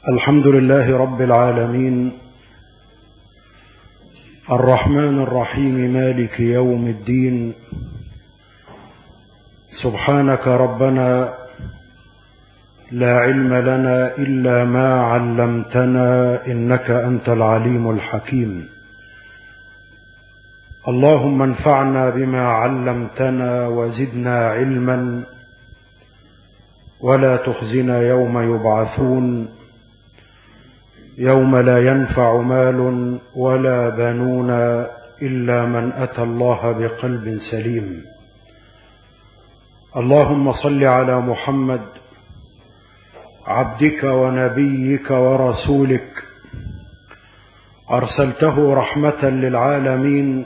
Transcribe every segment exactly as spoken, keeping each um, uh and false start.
الحمد لله رب العالمين، الرحمن الرحيم، مالك يوم الدين. سبحانك ربنا لا علم لنا إلا ما علمتنا، إنك أنت العليم الحكيم. اللهم انفعنا بما علمتنا وزدنا علما، ولا تخزنا يوم يبعثون، يوم لا ينفع مال ولا بنون إلا من أتى الله بقلب سليم. اللهم صل على محمد عبدك ونبيك ورسولك، أرسلته رحمة للعالمين،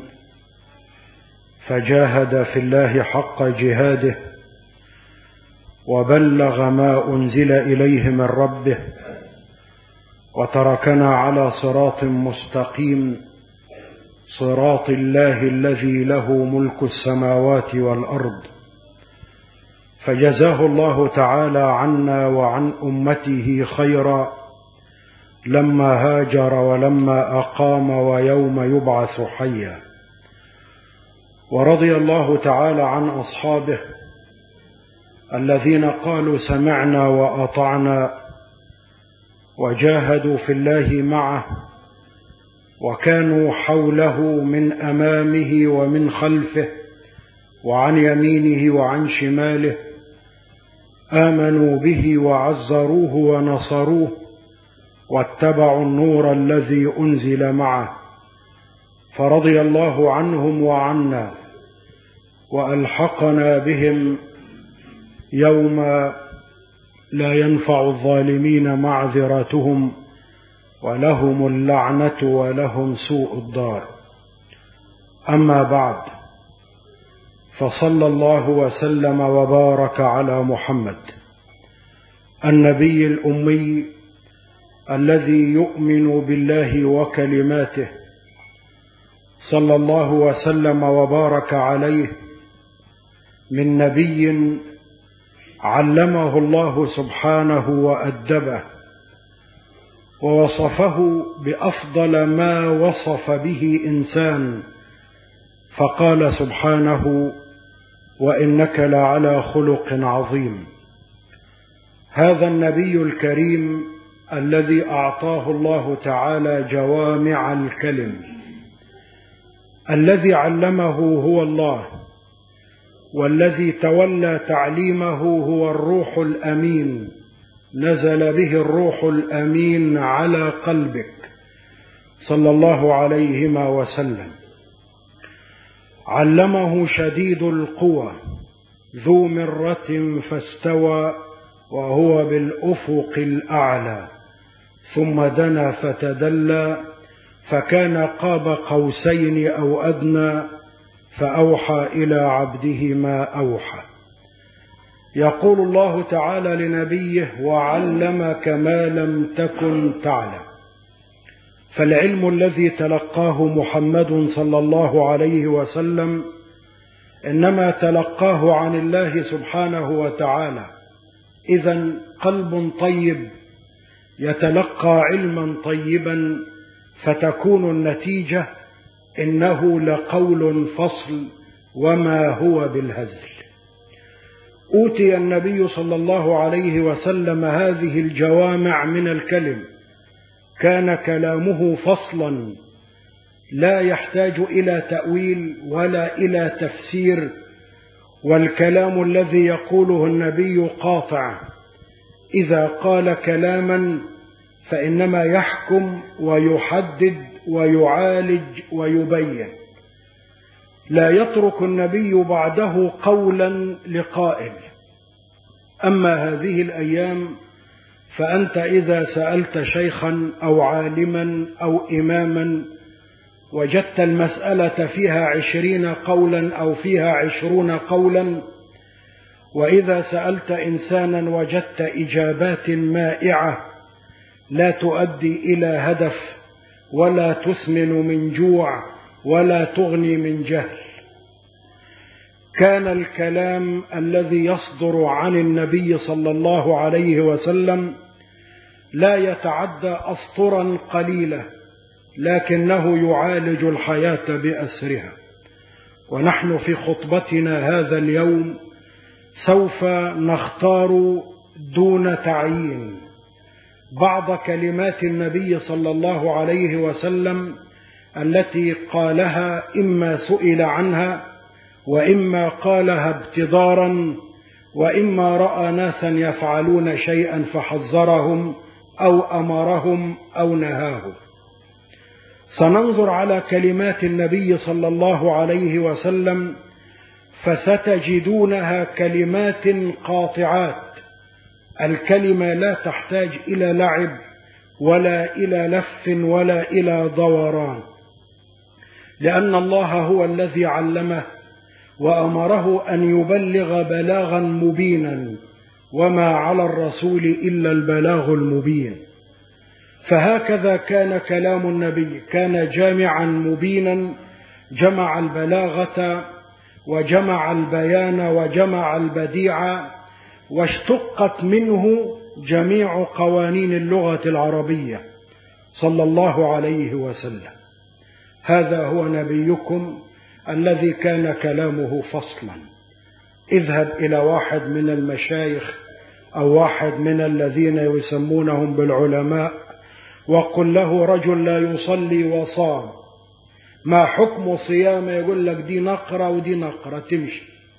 فجاهد في الله حق جهاده، وبلغ ما أنزل إليه من ربه، وتركنا على صراط مستقيم، صراط الله الذي له ملك السماوات والأرض. فجزاه الله تعالى عنا وعن أمته خيرا لما هاجر ولما أقام ويوم يبعث حيا. ورضي الله تعالى عن أصحابه الذين قالوا سمعنا وأطعنا، وجاهدوا في الله معه، وكانوا حوله من أمامه ومن خلفه وعن يمينه وعن شماله، آمنوا به وعزروه ونصروه، واتبعوا النور الذي أنزل معه. فرضي الله عنهم وعنا، وألحقنا بهم يوم لا ينفع الظالمين معذرتهم، ولهم اللعنة ولهم سوء الدار. أما بعد، فصلى الله وسلم وبارك على محمد النبي الأمي الذي يؤمن بالله وكلماته، صلى الله وسلم وبارك عليه، من نبي علمه الله سبحانه وأدبه، ووصفه بأفضل ما وصف به إنسان، فقال سبحانه: وإنك لعلى خلق عظيم. هذا النبي الكريم الذي أعطاه الله تعالى جوامع الكلم، الذي علمه هو الله، والذي تولى تعليمه هو الروح الأمين، نزل به الروح الأمين على قلبك، صلى الله عليهما وسلم. علمه شديد القوى ذو مرة فاستوى، وهو بالأفق الأعلى، ثم دنا فتدلى، فكان قاب قوسين أو أدنى، فأوحى إلى عبده ما أوحى. يقول الله تعالى لنبيه: وعلمك ما لم تكن تعلم. فالعلم الذي تلقاه محمد صلى الله عليه وسلم إنما تلقاه عن الله سبحانه وتعالى. إذن قلب طيب يتلقى علما طيبا، فتكون النتيجة: إنه لقول فصل وما هو بالهزل. أوتي النبي صلى الله عليه وسلم هذه الجوامع من الكلم، كان كلامه فصلا لا يحتاج إلى تأويل ولا إلى تفسير، والكلام الذي يقوله النبي قاطع. إذا قال كلاما فإنما يحكم ويحدد ويعالج ويبين، لا يترك النبي بعده قولا لقائل. أما هذه الأيام فأنت إذا سألت شيخا أو عالما أو إماما وجدت المسألة فيها عشرين قولا أو فيها عشرون قولا، وإذا سألت إنسانا وجدت إجابات مائعة لا تؤدي إلى هدف، ولا تسمن من جوع، ولا تغني من جهل. كان الكلام الذي يصدر عن النبي صلى الله عليه وسلم لا يتعدى أسطرا قليلة، لكنه يعالج الحياة بأسرها. ونحن في خطبتنا هذا اليوم سوف نختار دون تعيين بعض كلمات النبي صلى الله عليه وسلم التي قالها إما سئل عنها، وإما قالها ابتدارا، وإما رأى ناسا يفعلون شيئا فحذرهم أو أمرهم أو نهاهم. سننظر على كلمات النبي صلى الله عليه وسلم فستجدونها كلمات قاطعات. الكلمة لا تحتاج إلى لعب ولا إلى لف ولا إلى دوران، لأن الله هو الذي علمه وأمره أن يبلغ بلاغا مبينا، وما على الرسول إلا البلاغ المبين. فهكذا كان كلام النبي، كان جامعا مبينا، جمع البلاغة وجمع البيان وجمع البديع، واشتقت منه جميع قوانين اللغة العربية صلى الله عليه وسلم. هذا هو نبيكم الذي كان كلامه فصلا. اذهب إلى واحد من المشايخ أو واحد من الذين يسمونهم بالعلماء وقل له رجل لا يصلي وصام، ما حكم صيامه؟ يقول لك دي نقرة ودي نقرة، تمشي،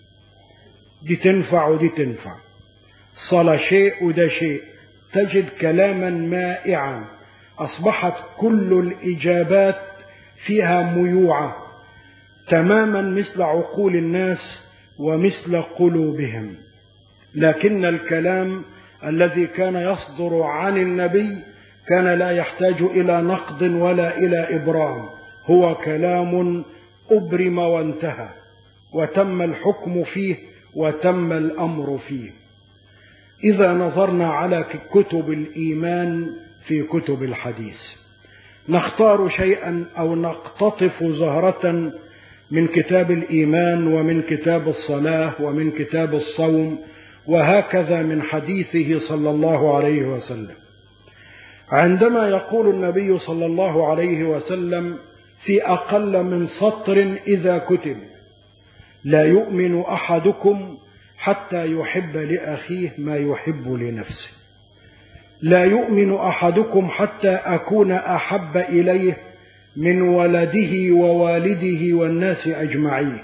دي تنفع ودي تنفع، صلاة شيء وده شيء. تجد كلاما مائعا، أصبحت كل الإجابات فيها ميوعة تماما مثل عقول الناس ومثل قلوبهم. لكن الكلام الذي كان يصدر عن النبي كان لا يحتاج إلى نقد ولا إلى إبرام، هو كلام أبرم وانتهى، وتم الحكم فيه وتم الأمر فيه. إذا نظرنا على كتب الإيمان في كتب الحديث نختار شيئا أو نقتطف زهرة من كتاب الإيمان ومن كتاب الصلاة ومن كتاب الصوم، وهكذا من حديثه صلى الله عليه وسلم. عندما يقول النبي صلى الله عليه وسلم في أقل من سطر إذا كتب: لا يؤمن أحدكم حتى يحب لأخيه ما يحب لنفسه، لا يؤمن أحدكم حتى أكون أحب إليه من ولده ووالده والناس أجمعين.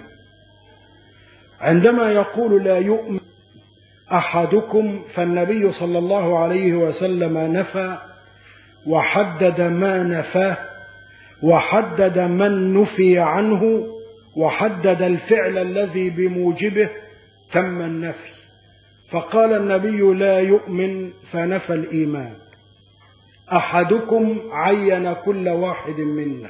عندما يقول لا يؤمن أحدكم فالنبي صلى الله عليه وسلم نفى وحدد ما نفاه، وحدد من نفي عنه، وحدد الفعل الذي بموجبه تم النفي. فقال النبي لا يؤمن فنفى الإيمان. أحدكم عين كل واحد منا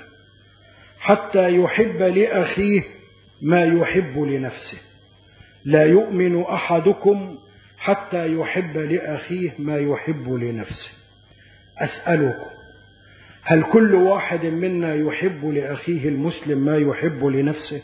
حتى يحب لأخيه ما يحب لنفسه، لا يؤمن أحدكم حتى يحب لأخيه ما يحب لنفسه. أسألكم، هل كل واحد منا يحب لأخيه المسلم ما يحب لنفسه؟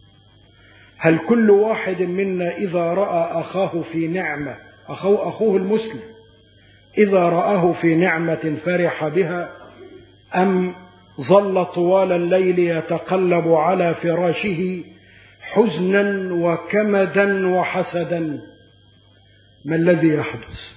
هل كل واحد منا إذا رأى أخاه في نعمة، أخوه, أخوه المسلم إذا رآه في نعمة فرح بها، أم ظل طوال الليل يتقلب على فراشه حزنا وكمدا وحسدا؟ ما الذي يحدث؟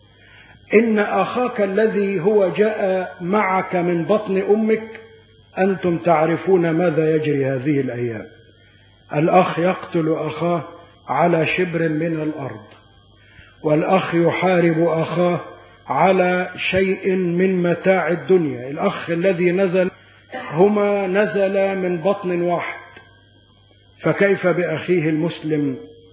إن أخاك الذي هو جاء معك من بطن أمك أنتم تعرفون ماذا يجري هذه الأيام. الأخ يقتل أخاه على شبر من الأرض، والأخ يحارب أخاه على شيء من متاع الدنيا. الأخ الذي نزل هما نزل من بطن واحد، فكيف بأخيه المسلم؟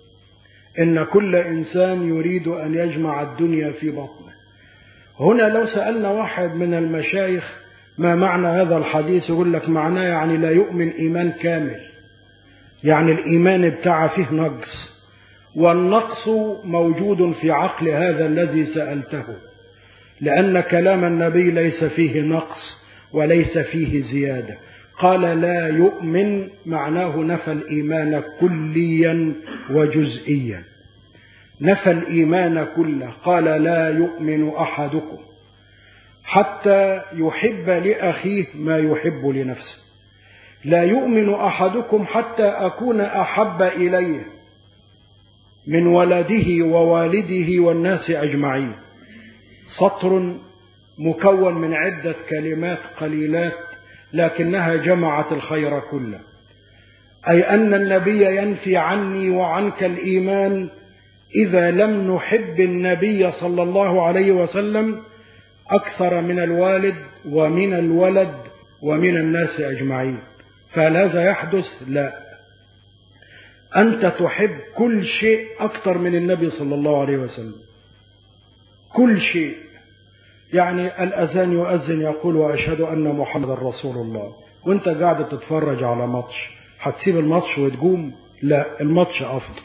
إن كل إنسان يريد أن يجمع الدنيا في بطنه. هنا لو سألنا واحد من المشايخ ما معنى هذا الحديث، يقول لك معناه يعني لا يؤمن إيمان كامل، يعني الإيمان بتاعه فيه نقص، والنقص موجود في عقل هذا الذي سألته، لأن كلام النبي ليس فيه نقص وليس فيه زيادة. قال لا يؤمن معناه نفى الإيمان كليا وجزئيا، نفى الإيمان كله. قال لا يؤمن أحدكم، حتى يحب لأخيه ما يحب لنفسه. لا يؤمن أحدكم حتى أكون أحب إليه من ولده ووالده والناس أجمعين. سطر مكون من عدة كلمات قليلات لكنها جمعت الخير كله، أي أن النبي ينفي عني وعنك الإيمان إذا لم نحب النبي صلى الله عليه وسلم أكثر من الوالد ومن الولد ومن الناس أجمعين. فهل هذا يحدث؟ لا. أنت تحب كل شيء أكثر من النبي صلى الله عليه وسلم، كل شيء. يعني الأذان يؤذن يقول وأشهد أن محمد رسول الله، وانت قاعد تتفرج على ماتش، هتسيب الماتش وتقوم؟ لا، الماتش أفضل.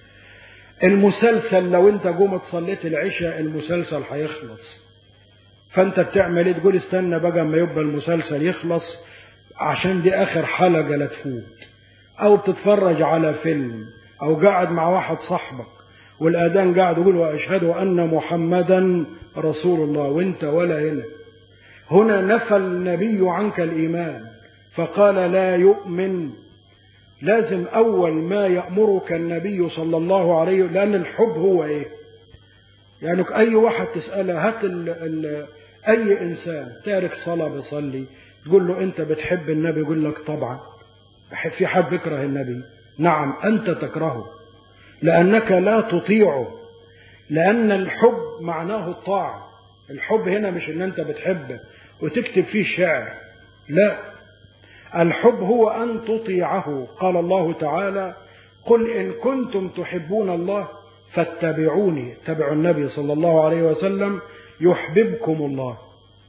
المسلسل لو انت قومت صليت العشاء المسلسل هيخلص، فانت بتعمل ايه؟ تقول استنى بقى اما يبقى المسلسل يخلص عشان دي اخر حلقة لا تفوت. او بتتفرج على فيلم، او قاعد مع واحد صاحبك والأذان قاعد يقول وأشهد أن محمدا رسول الله، وانت ولا هنا. هنا نفى النبي عنك الإيمان فقال لا يؤمن. لازم أول ما يأمرك النبي صلى الله عليه وسلم، لأن الحب هو إيه؟ يعني أي واحد تسأله هات ال ال أي إنسان تارك صلاة بيصلي تقول له أنت بتحب النبي، يقول لك طبعا. في حد يكره النبي؟ نعم أنت تكرهه لأنك لا تطيعه، لأن الحب معناه الطاعة. الحب هنا مش إن أنت بتحبه وتكتب فيه شعر، لا، الحب هو أن تطيعه. قال الله تعالى قل إن كنتم تحبون الله فاتبعوني، تبعوا النبي صلى الله عليه وسلم يحببكم الله.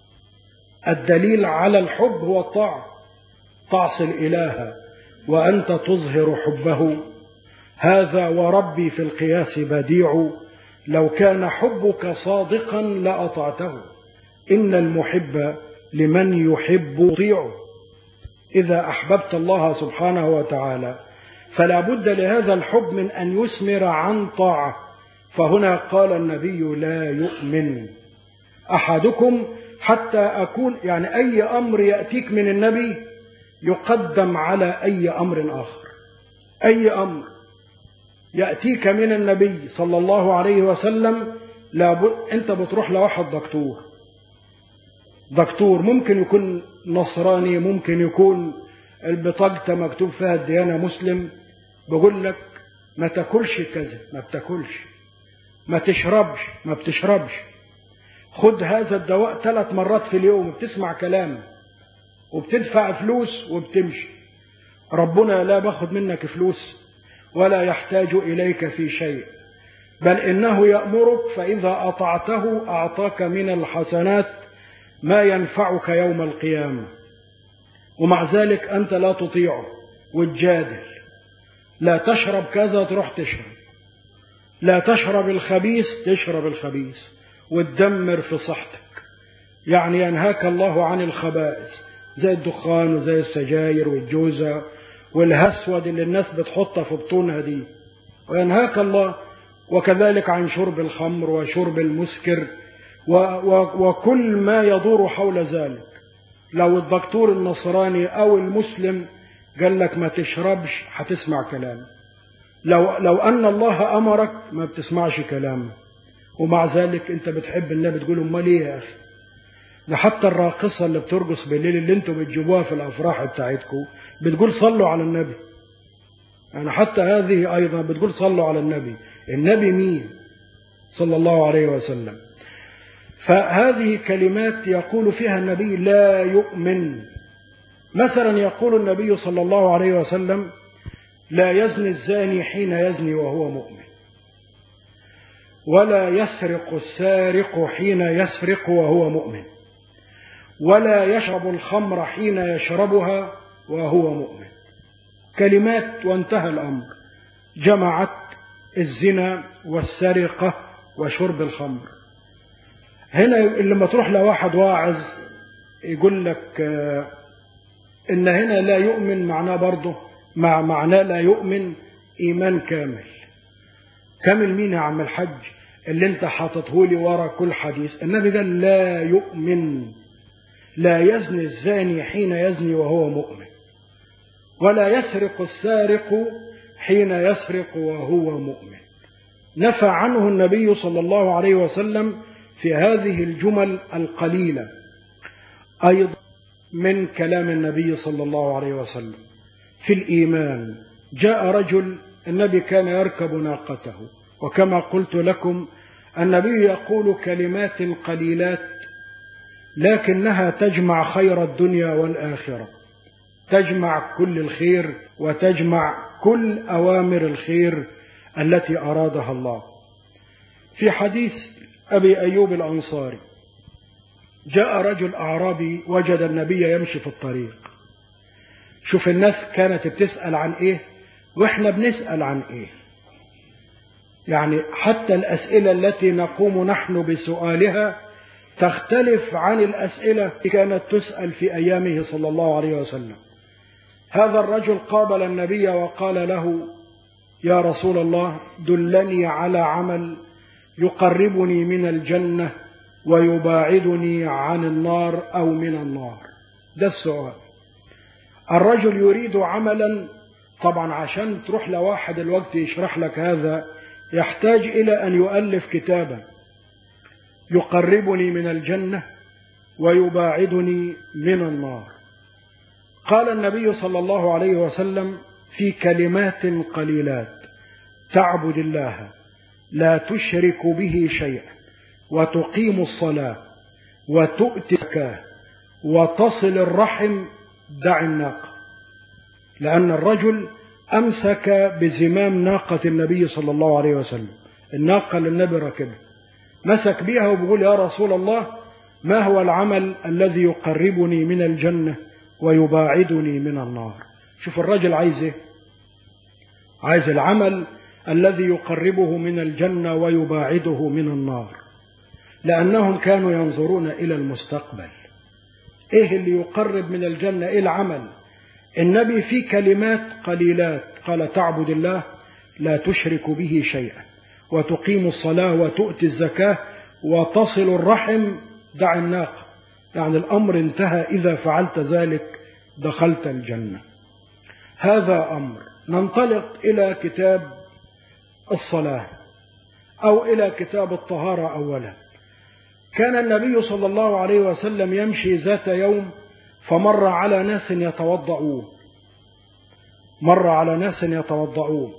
الدليل على الحب هو الطاعة. تعصي الإله وأنت تظهر حبه، هذا وربي في القياس بديع، لو كان حبك صادقا لأطعته، إن المحب لمن يحب يطيعه. إذا أحببت الله سبحانه وتعالى فلا بد لهذا الحب من أن يثمر عن طاعة. فهنا قال النبي لا يؤمن أحدكم حتى أكون، يعني أي أمر يأتيك من النبي يقدم على أي أمر آخر. أي أمر يأتيك من النبي صلى الله عليه وسلم لابد. أنت بتروح لواحد دكتور، دكتور ممكن يكون نصراني، ممكن يكون البطاقة مكتوب فيها الديانة مسلم، بقول لك ما تاكلش كذا، ما بتاكلش، ما تشربش، ما بتشربش، خد هذا الدواء ثلاث مرات في اليوم، بتسمع كلام وبتدفع فلوس وبتمشي. ربنا لا باخد منك فلوس ولا يحتاج إليك في شيء، بل إنه يأمرك فإذا أطعته أعطاك من الحسنات ما ينفعك يوم القيامة. ومع ذلك أنت لا تطيعه وتجادل. لا تشرب كذا تروح تشرب، لا تشرب الخبيث تشرب الخبيث وتدمر في صحتك. يعني ينهاك الله عن الخبائث زي الدخان وزي السجاير والجوزة والهسود اللي الناس بتحطها في بطونها دي، وينهاك الله. وكذلك عن شرب الخمر وشرب المسكر و و وكل ما يدور حول ذلك. لو الدكتور النصراني أو المسلم قال لك ما تشربش هتسمع كلامه. لو, لو أن الله أمرك ما بتسمعش كلامه، ومع ذلك أنت بتحب النبي تقول امال ايه يا أخي؟ ده حتى الراقصة اللي بترقص بالليل اللي انتوا بتجيبوها في الأفراح بتاعتكم بتقول صلوا على النبي. يعني حتى هذه أيضا بتقول صلوا على النبي. النبي مين؟ صلى الله عليه وسلم. فهذه كلمات يقول فيها النبي لا يؤمن. مثلا يقول النبي صلى الله عليه وسلم لا يزني الزاني حين يزني وهو مؤمن، ولا يسرق السارق حين يسرق وهو مؤمن، ولا يشرب الخمر حين يشربها وهو مؤمن. كلمات وانتهى الأمر. جمعت الزنا والسرقة وشرب الخمر. هنا لما تروح لواحد واعظ يقول لك إن هنا لا يؤمن، معناه برضه مع معناه لا يؤمن إيمان كامل. كامل مين يا عم الحج؟ اللي انت حاطته لي ورا كل حديث. النبي قال لا يؤمن، لا يزني الزاني حين يزني وهو مؤمن، ولا يسرق السارق حين يسرق وهو مؤمن. نفى عنه النبي صلى الله عليه وسلم في هذه الجمل القليلة. أيضا من كلام النبي صلى الله عليه وسلم في الإيمان، جاء رجل، النبي كان يركب ناقته، وكما قلت لكم النبي يقول كلمات قليلات لكنها تجمع خير الدنيا والآخرة، تجمع كل الخير وتجمع كل أوامر الخير التي أرادها الله. في حديث أبي أيوب الأنصاري، جاء رجل أعرابي وجد النبي يمشي في الطريق. شوف الناس كانت بتسأل عن إيه وإحنا بنسأل عن إيه. يعني حتى الأسئلة التي نقوم نحن بسؤالها تختلف عن الأسئلة التي كانت تسأل في أيامه صلى الله عليه وسلم. هذا الرجل قابل النبي وقال له يا رسول الله دلني على عمل يقربني من الجنة ويباعدني عن النار أو من النار. ده السؤال. الرجل يريد عملا، طبعا عشان تروح لواحد الوقت يشرح لك هذا يحتاج إلى أن يؤلف كتابا يقربني من الجنة ويباعدني من النار. قال النبي صلى الله عليه وسلم في كلمات قليلات: تعبد الله لا تشرك به شيئا، وتقيم الصلاة، وتؤتي الزكاة، وتصل الرحم، دع الناقة. لأن الرجل أمسك بزمام ناقة النبي صلى الله عليه وسلم، الناقة اللي النبي ركبها، مسك بها وبيقول يا رسول الله ما هو العمل الذي يقربني من الجنة ويباعدني من النار؟ شوف الرجل عايز ايه؟ عايز العمل الذي يقربه من الجنة ويباعده من النار، لأنهم كانوا ينظرون إلى المستقبل. ايه اللي يقرب من الجنة؟ ايه العمل؟ النبي في كلمات قليلات قال: تعبد الله لا تشرك به شيئا، وتقيم الصلاة، وتؤتي الزكاة، وتصل الرحم، دع الناقة. يعني الأمر انتهى، إذا فعلت ذلك دخلت الجنة. هذا أمر. ننطلق إلى كتاب الصلاة أو إلى كتاب الطهارة. أولا كان النبي صلى الله عليه وسلم يمشي ذات يوم فمر على ناس يتوضعون مر على ناس يتوضعون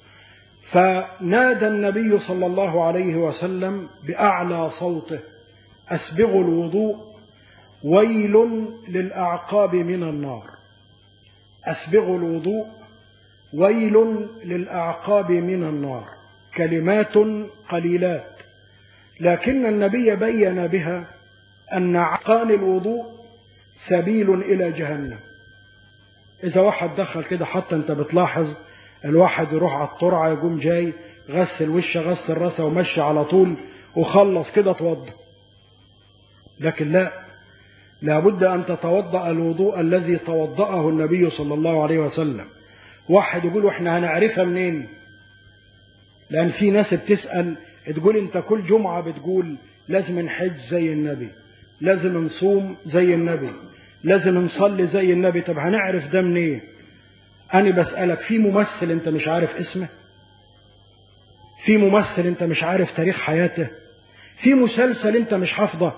فنادى النبي صلى الله عليه وسلم بأعلى صوته: أسبغوا الوضوء، ويل للأعقاب من النار. أسبغوا الوضوء، ويل للأعقاب من النار. كلمات قليلات، لكن النبي بين بها أن عقان الوضوء سبيل إلى جهنم. إذا واحد دخل كده، حتى أنت بتلاحظ الواحد يروح على الطرعة يقوم جاي غسل وشه غسل راسه ومشي على طول وخلص كده توضأ. لكن لا، لابد أن تتوضأ الوضوء الذي توضأه النبي صلى الله عليه وسلم. واحد يقول وإحنا هنعرفها منين؟ لأن في ناس بتسأل تقول أنت كل جمعة بتقول لازم نحج زي النبي، لازم نصوم زي النبي، لازم نصلي زي النبي. طب هنعرف ده منين؟ إيه؟ أنا بسألك، في ممثل أنت مش عارف اسمه؟ في ممثل أنت مش عارف تاريخ حياته؟ في مسلسل أنت مش حافظه؟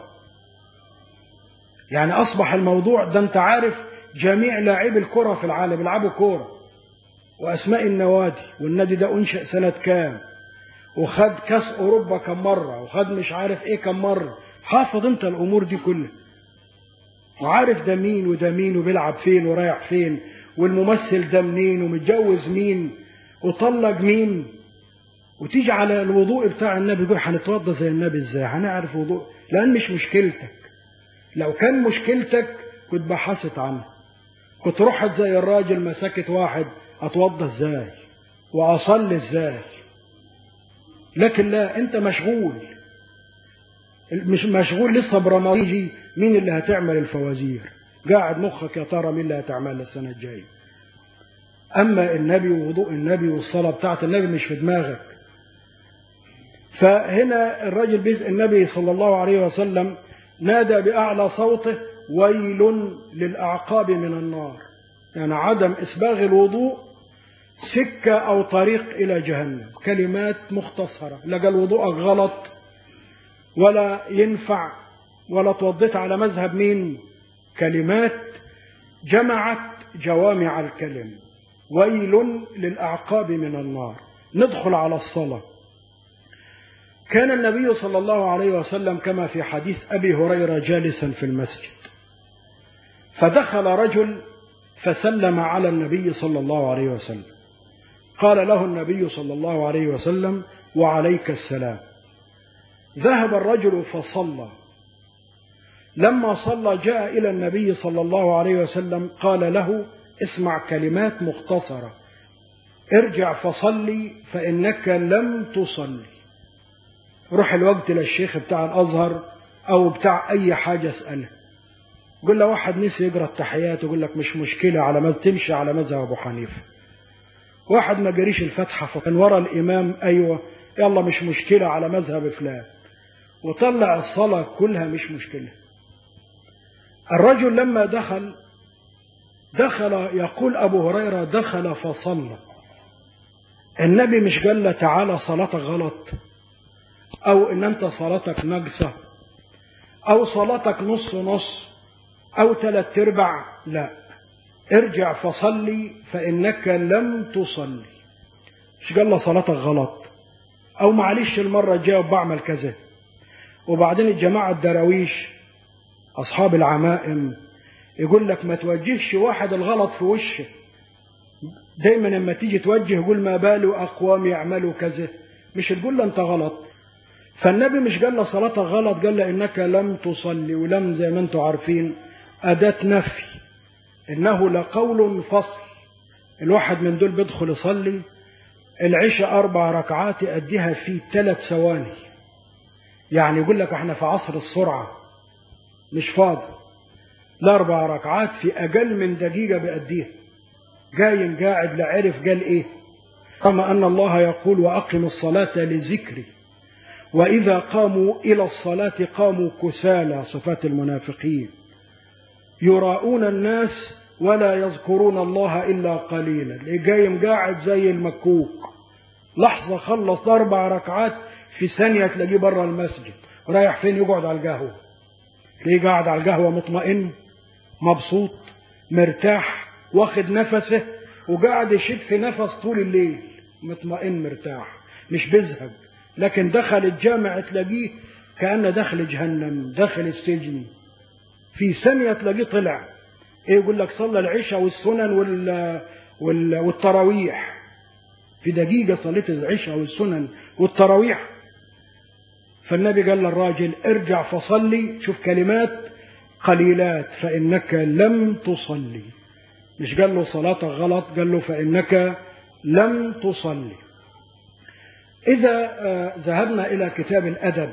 يعني أصبح الموضوع ده أنت عارف جميع لاعبي الكرة في العالم بيلعبوا كورة، وأسماء النوادي، والنادي ده أنشأ سنة كام، وخد كاس أوروبا كم مرة، وخد مش عارف إيه كم مرة. حافظ أنت الأمور دي كلها، وعارف ده مين وده مين وبيلعب فين ورايح فين، والممثل ده منين ومتجوز مين وطلق مين. وتيجي على الوضوء بتاع النبي يقول هنتوضى زي النبي ازاي؟ هنعرف وضوء؟ لأن مش مشكلتك. لو كان مشكلتك كنت بحثت عنه، كنت رحت زي الراجل مسكت واحد اتوضى ازاي واصلي ازاي. لكن لا، انت مشغول، مش مشغول لسه برمضان مين اللي هتعمل الفوازير، قاعد مخك يا ترى مين اللي هتعمل السنة الجاية. أما النبي ووضوء النبي والصلاة بتاعت النبي مش في دماغك. فهنا الرجل بيسأل النبي صلى الله عليه وسلم نادى بأعلى صوته ويل للأعقاب من النار، يعني عدم إسباغ الوضوء سكة أو طريق إلى جهنم. كلمات مختصرة، لا قال وضوءك غلط ولا ينفع ولا توضيت على مذهب مين، كلمات جمعت جوامع الكلم. ويل للأعقاب من النار. ندخل على الصلاة. كان النبي صلى الله عليه وسلم كما في حديث أبي هريرة جالسا في المسجد، فدخل رجل فسلم على النبي صلى الله عليه وسلم، قال له النبي صلى الله عليه وسلم وعليك السلام. ذهب الرجل فصلى، لما صلى جاء إلى النبي صلى الله عليه وسلم قال له اسمع كلمات مختصرة، ارجع فصلي فإنك لم تصلي. روح الوقت للشيخ بتاع الأزهر أو بتاع أي حاجة اسأله، قل له واحد نسي يقرأ التحيات ويقول لك مش مشكلة على ما تمشي على مذهب أبو حنيفة. واحد ما جريش الفتحة فكان ورا الإمام، أيوة يلا مش مشكلة على مذهب فلان، وطلع الصلاة كلها مش مشكلة. الرجل لما دخل دخل يقول أبو هريرة دخل فصلى، النبي مش قال له تعالى صلاتك غلط، أو إن أنت صلاتك ناقصة، أو صلاتك نص نص، أو ثلاث ارباع، لا، ارجع فصلي فإنك لم تصلي. مش قال له صلاتك غلط، أو معلش المرة الجاية بعمل كذا. وبعدين الجماعة الدراويش أصحاب العمائم يقول لك ما توجهش واحد الغلط في وشه، دايما لما تيجي توجه يقول ما باله أقوام يعملوا كذا، مش تقول له أنت غلط. فالنبي مش قال له صلاتك غلط، قال له إنك لم تصلي. ولم زي ما أنتم عارفين أداة نفي، إنه لقول فصل. الواحد من دول بيدخل يصلي العشاء أربع ركعات يأديها في ثلاث ثواني، يعني يقول لك احنا في عصر السرعة مش فاضي، لا أربع ركعات في أقل من دقيقة بأديها، جاي قاعد لا عرف قال إيه. كما أن الله يقول وأقم الصلاة لذكري وإذا قاموا إلى الصلاة قاموا كسالى، صفات المنافقين، يراؤون الناس ولا يذكرون الله إلا قليلا. اللي جاي قاعد زي المكوك، لحظة خلص أربع ركعات في ثانية تلاقيه بره المسجد. رايح فين؟ يقعد على القهوة. ليه قاعد على القهوة مطمئن مبسوط مرتاح واخد نفسه، وقاعد يشد في نفس طول الليل مطمئن مرتاح مش بيزهق. لكن دخل الجامع تلاقيه كأنه دخل جهنم دخل السجن، في ثانية تلاقيه طلع. ايه يقول لك صلى العشاء والسنن وال... وال... والتراويح، في دقيقة صليت العشاء والسنن والتراويح. فالنبي قال للراجل ارجع فصلي، شوف كلمات قليلات، فإنك لم تصلي. مش قال له صلاتك غلط، قال له فإنك لم تصلي. إذا ذهبنا إلى كتاب الأدب،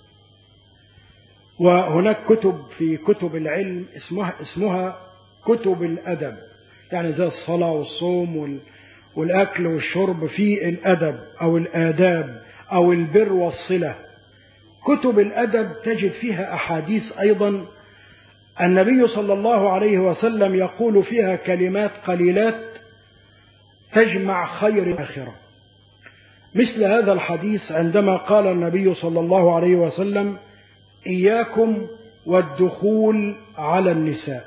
وهناك كتب في كتب العلم اسمها اسمها كتب الأدب، يعني زي الصلاة والصوم والأكل والشرب، في الأدب أو الآداب أو البر والصلة. كتب الأدب تجد فيها أحاديث أيضا النبي صلى الله عليه وسلم يقول فيها كلمات قليلات تجمع خير الآخرة. مثل هذا الحديث عندما قال النبي صلى الله عليه وسلم إياكم والدخول على النساء،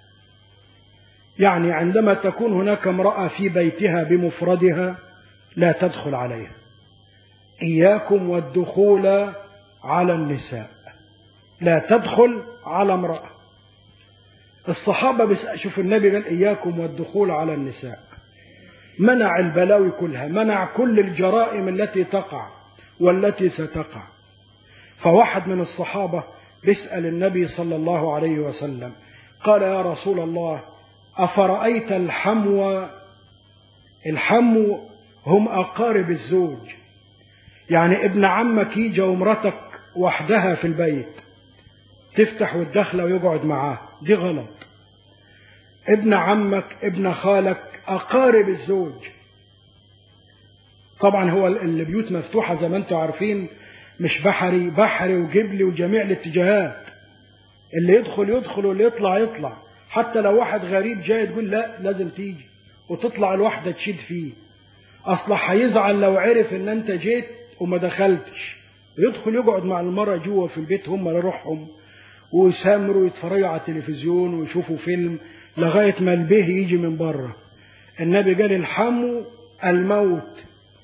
يعني عندما تكون هناك امرأة في بيتها بمفردها لا تدخل عليها. إياكم والدخول على النساء، لا تدخل على امرأة. الصحابة بس شوف النبي قال إياكم والدخول على النساء، منع البلاوي كلها، منع كل الجرائم التي تقع والتي ستقع. فواحد من الصحابة بيسأل النبي صلى الله عليه وسلم قال يا رسول الله أفرأيت الحمو؟ الحمو هم أقارب الزوج، يعني ابن عمك يجي ومرتك وحدها في البيت تفتح والدخلة ويقعد معاه، دي غلط. ابن عمك ابن خالك أقارب الزوج. طبعا هو البيوت مفتوحة زي ما انتم عارفين، مش بحري، بحري وجبلي وجميع الاتجاهات، اللي يدخل يدخل واللي يطلع يطلع. حتى لو واحد غريب جاي تقول لا لازم تيجي، وتطلع الواحدة تشيد فيه، أصلا هيزعل لو عرف إن أنت جيت وما دخلتش، ويدخل يقعد مع المرأة جوه في البيت هم لروحهم، ويسامروا يتفرجوا على التلفزيون ويشوفوا فيلم لغاية ما البيه يجي من بره. النبي قال الحموا الموت،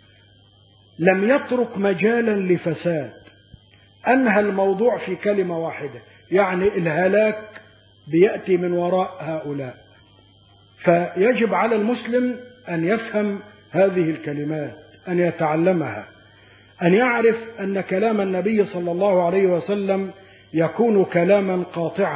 لم يترك مجالا لفساد، أنهى الموضوع في كلمة واحدة، يعني الهلاك بيأتي من وراء هؤلاء. فيجب على المسلم أن يفهم هذه الكلمات، أن يتعلمها، أن يعرف أن كلام النبي صلى الله عليه وسلم يكون كلاما قاطعا.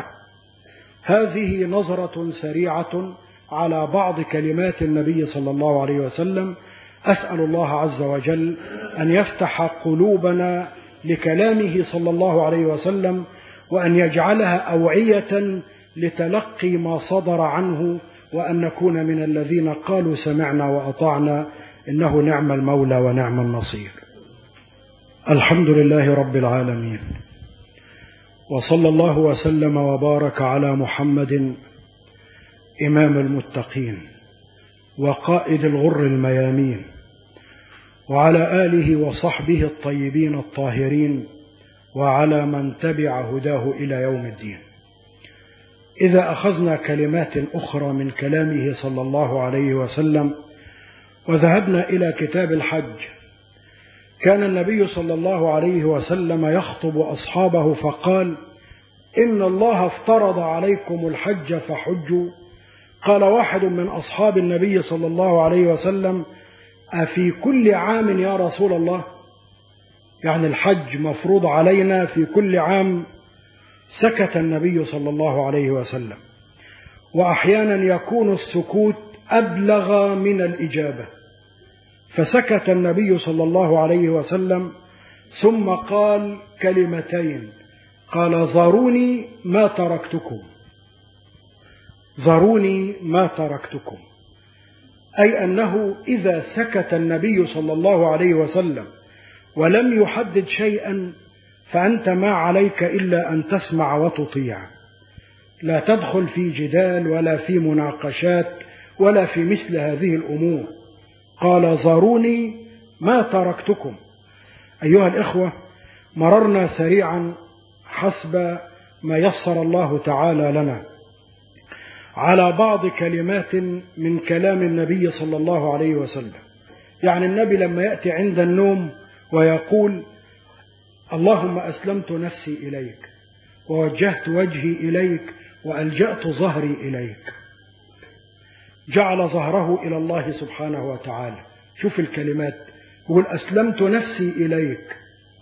هذه نظرة سريعة على بعض كلمات النبي صلى الله عليه وسلم. أسأل الله عز وجل أن يفتح قلوبنا لكلامه صلى الله عليه وسلم، وأن يجعلها أوعية لتلقي ما صدر عنه، وأن نكون من الذين قالوا سمعنا وأطعنا، إنه نعم المولى ونعم النصير. الحمد لله رب العالمين، وصلى الله وسلم وبارك على محمد إمام المتقين وقائد الغر الميامين، وعلى آله وصحبه الطيبين الطاهرين، وعلى من تبع هداه إلى يوم الدين. إذا أخذنا كلمات أخرى من كلامه صلى الله عليه وسلم وذهبنا إلى كتاب الحج، كان النبي صلى الله عليه وسلم يخطب أصحابه فقال: إن الله افترض عليكم الحج فحجوا. قال واحد من أصحاب النبي صلى الله عليه وسلم: أفي كل عام يا رسول الله؟ يعني الحج مفروض علينا في كل عام. سكت النبي صلى الله عليه وسلم، وأحيانا يكون السكوت أبلغ من الإجابة، فسكت النبي صلى الله عليه وسلم ثم قال كلمتين، قال: ذروني ما تركتكم، ذروني ما تركتكم، أي أنه إذا سكت النبي صلى الله عليه وسلم ولم يحدد شيئا فأنت ما عليك إلا أن تسمع وتطيع، لا تدخل في جدال ولا في مناقشات ولا في مثل هذه الأمور. قال: ذروني ما تركتكم. أيها الإخوة، مررنا سريعا حسب ما يسر الله تعالى لنا على بعض كلمات من كلام النبي صلى الله عليه وسلم. يعني النبي لما يأتي عند النوم ويقول: اللهم أسلمت نفسي إليك ووجهت وجهي إليك وألجأت ظهري إليك، جعل ظهره إلى الله سبحانه وتعالى. شوف الكلمات، يقول: أسلمت نفسي إليك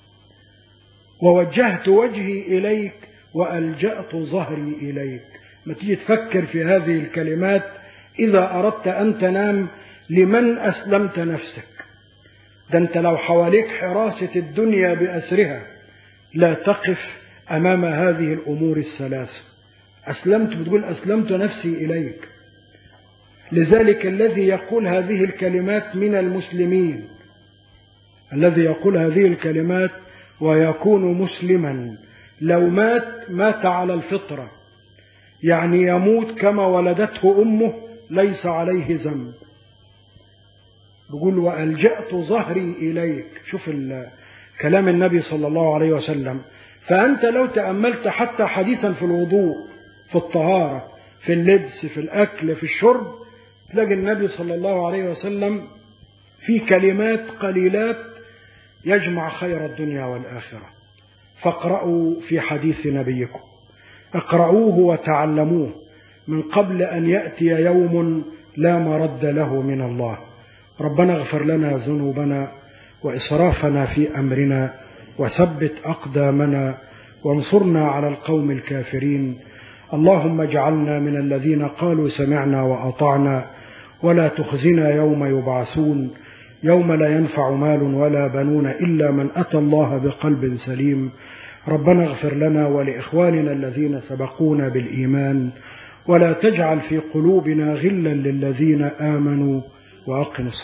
ووجهت وجهي إليك وألجأت ظهري إليك. ما تيجي تفكر في هذه الكلمات إذا أردت أن تنام، لمن أسلمت نفسك؟ ده أنت لو حواليك حراسة الدنيا بأسرها لا تقف أمام هذه الأمور الثلاث. أسلمت، بتقول أسلمت نفسي إليك. لذلك الذي يقول هذه الكلمات من المسلمين، الذي يقول هذه الكلمات ويكون مسلما، لو مات مات على الفطرة، يعني يموت كما ولدته أمه، ليس عليه ذنب. بيقول: وألجأت ظهري إليك. شوف كلام النبي صلى الله عليه وسلم. فأنت لو تأملت حتى حديثا في الوضوء، في الطهارة، في اللبس، في الأكل، في الشرب، تلاقي النبي صلى الله عليه وسلم في كلمات قليلات يجمع خير الدنيا والآخرة. فاقرأوا في حديث نبيكم، اقرأوه وتعلموه من قبل أن يأتي يوم لا مرد له من الله. ربنا اغفر لنا ذنوبنا وإسرافنا في أمرنا، وثبت أقدامنا، وانصرنا على القوم الكافرين. اللهم اجعلنا من الذين قالوا سمعنا وأطعنا، ولا تخزنا يوم يبعثون، يوم لا ينفع مال ولا بنون إلا من أتى الله بقلب سليم. ربنا اغفر لنا ولإخواننا الذين سبقونا بالإيمان، ولا تجعل في قلوبنا غلا للذين آمنوا، وأقم الصلاة.